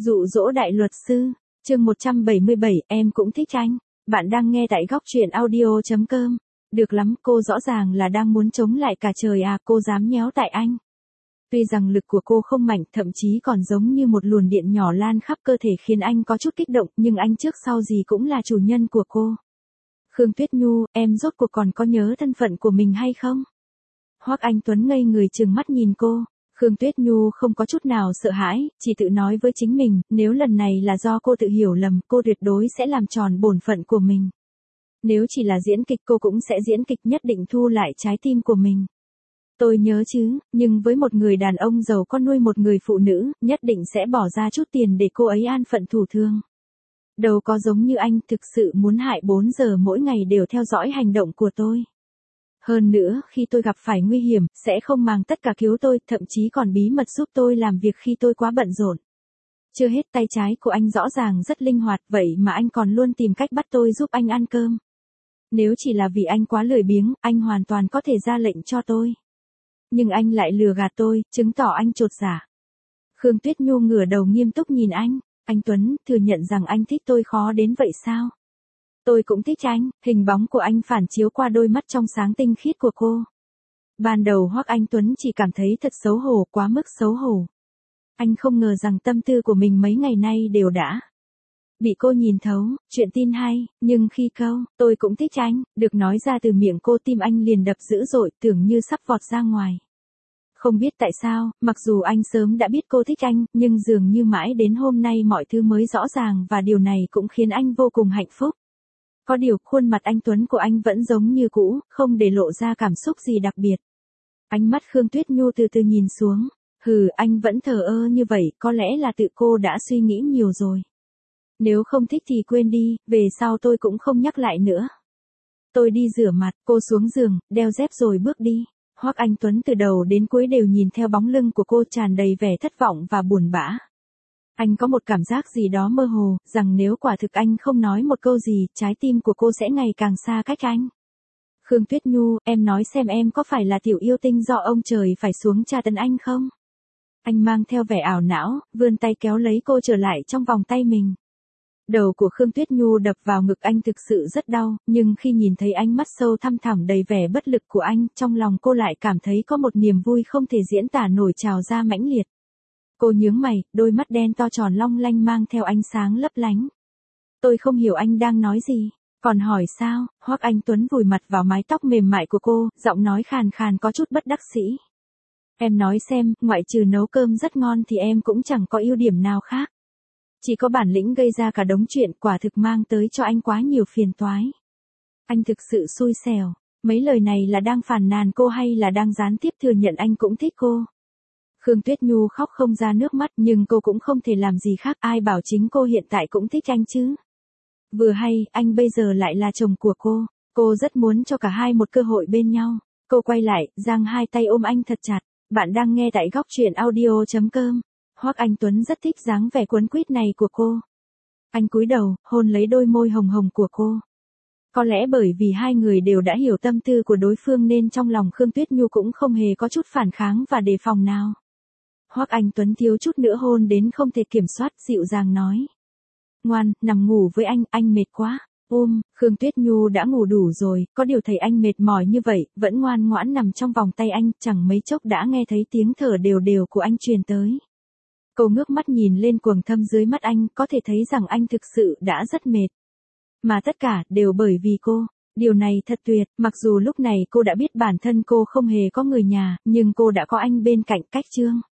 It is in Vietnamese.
Dụ dỗ đại luật sư, chương 177, em cũng thích anh. Bạn đang nghe tại góc truyện audio.com. Được lắm, cô rõ ràng là đang muốn chống lại cả trời à, cô dám nhéo tại anh. Tuy rằng lực của cô không mạnh, thậm chí còn giống như một luồng điện nhỏ lan khắp cơ thể khiến anh có chút kích động, nhưng anh trước sau gì cũng là chủ nhân của cô. Khương Tuyết Nhu, em rốt cuộc còn có nhớ thân phận của mình hay không? Hoắc Anh Tuấn ngây người trừng mắt nhìn cô. Khương Tuyết Nhu không có chút nào sợ hãi, chỉ tự nói với chính mình, nếu lần này là do cô tự hiểu lầm, cô tuyệt đối sẽ làm tròn bổn phận của mình. Nếu chỉ là diễn kịch cô cũng sẽ diễn kịch, nhất định thu lại trái tim của mình. Tôi nhớ chứ, nhưng với một người đàn ông giàu có nuôi một người phụ nữ, nhất định sẽ bỏ ra chút tiền để cô ấy an phận thủ thường. Đâu có giống như anh thực sự muốn hại 4 giờ mỗi ngày đều theo dõi hành động của tôi. Hơn nữa, khi tôi gặp phải nguy hiểm, sẽ không màng tất cả cứu tôi, thậm chí còn bí mật giúp tôi làm việc khi tôi quá bận rộn. Chưa hết, tay trái của anh rõ ràng rất linh hoạt, vậy mà anh còn luôn tìm cách bắt tôi giúp anh ăn cơm. Nếu chỉ là vì anh quá lười biếng, anh hoàn toàn có thể ra lệnh cho tôi. Nhưng anh lại lừa gạt tôi, chứng tỏ anh chột dạ. Khương Tuyết Nhu ngửa đầu nghiêm túc nhìn anh. Anh Tuấn, thừa nhận rằng anh thích tôi khó đến vậy sao? Tôi cũng thích anh, hình bóng của anh phản chiếu qua đôi mắt trong sáng tinh khiết của cô. Ban đầu Hoắc Anh Tuấn chỉ cảm thấy thật xấu hổ, quá mức xấu hổ. Anh không ngờ rằng tâm tư của mình mấy ngày nay đều đã bị cô nhìn thấu, chuyện tin hay, nhưng khi câu, tôi cũng thích anh, được nói ra từ miệng cô, tim anh liền đập dữ dội, tưởng như sắp vọt ra ngoài. Không biết tại sao, mặc dù anh sớm đã biết cô thích anh, nhưng dường như mãi đến hôm nay mọi thứ mới rõ ràng và điều này cũng khiến anh vô cùng hạnh phúc. Có điều, khuôn mặt anh Tuấn của anh vẫn giống như cũ, không để lộ ra cảm xúc gì đặc biệt. Ánh mắt Khương Tuyết Nhu từ từ nhìn xuống. Anh vẫn thờ ơ như vậy, có lẽ là tự cô đã suy nghĩ nhiều rồi. Nếu không thích thì quên đi, về sau tôi cũng không nhắc lại nữa. Tôi đi rửa mặt, cô xuống giường, đeo dép rồi bước đi. Hoắc Anh Tuấn từ đầu đến cuối đều nhìn theo bóng lưng của cô, tràn đầy vẻ thất vọng và buồn bã. Anh có một cảm giác gì đó mơ hồ, rằng nếu quả thực anh không nói một câu gì, trái tim của cô sẽ ngày càng xa cách anh. Khương Tuyết Nhu, em nói xem em có phải là tiểu yêu tinh do ông trời phải xuống tra tấn anh không? Anh mang theo vẻ ảo não, vươn tay kéo lấy cô trở lại trong vòng tay mình. Đầu của Khương Tuyết Nhu đập vào ngực anh thực sự rất đau, nhưng khi nhìn thấy ánh mắt sâu thăm thẳm đầy vẻ bất lực của anh, trong lòng cô lại cảm thấy có một niềm vui không thể diễn tả nổi trào ra mãnh liệt. Cô nhướng mày, đôi mắt đen to tròn long lanh mang theo ánh sáng lấp lánh. Tôi không hiểu anh đang nói gì. Còn hỏi sao? Hoắc Anh Tuấn vùi mặt vào mái tóc mềm mại của cô, giọng nói khàn khàn có chút bất đắc dĩ. Em nói xem, ngoại trừ nấu cơm rất ngon thì em cũng chẳng có ưu điểm nào khác. Chỉ có bản lĩnh gây ra cả đống chuyện, quả thực mang tới cho anh quá nhiều phiền toái. Anh thực sự xui xẻo. Mấy lời này là đang phàn nàn cô hay là đang gián tiếp thừa nhận anh cũng thích cô? Khương Tuyết Nhu khóc không ra nước mắt, nhưng cô cũng không thể làm gì khác, ai bảo chính cô hiện tại cũng thích anh chứ. Vừa hay, anh bây giờ lại là chồng của cô rất muốn cho cả hai một cơ hội bên nhau. Cô quay lại, giang hai tay ôm anh thật chặt. Bạn đang nghe tại góc truyện audio.com. Hoắc Anh Tuấn rất thích dáng vẻ quấn quýt này của cô. Anh cúi đầu, hôn lấy đôi môi hồng hồng của cô. Có lẽ bởi vì hai người đều đã hiểu tâm tư của đối phương nên trong lòng Khương Tuyết Nhu cũng không hề có chút phản kháng và đề phòng nào. Hoắc Anh Tuấn thiếu chút nữa hôn đến không thể kiểm soát, dịu dàng nói. Ngoan, nằm ngủ với anh mệt quá. Khương Tuyết Nhu đã ngủ đủ rồi, có điều thấy anh mệt mỏi như vậy, vẫn ngoan ngoãn nằm trong vòng tay anh, chẳng mấy chốc đã nghe thấy tiếng thở đều đều của anh truyền tới. Cô ngước mắt nhìn lên quầng thâm dưới mắt anh, có thể thấy rằng anh thực sự đã rất mệt. Mà tất cả đều bởi vì cô. Điều này thật tuyệt, mặc dù lúc này cô đã biết bản thân cô không hề có người nhà, nhưng cô đã có anh bên cạnh. Cách chương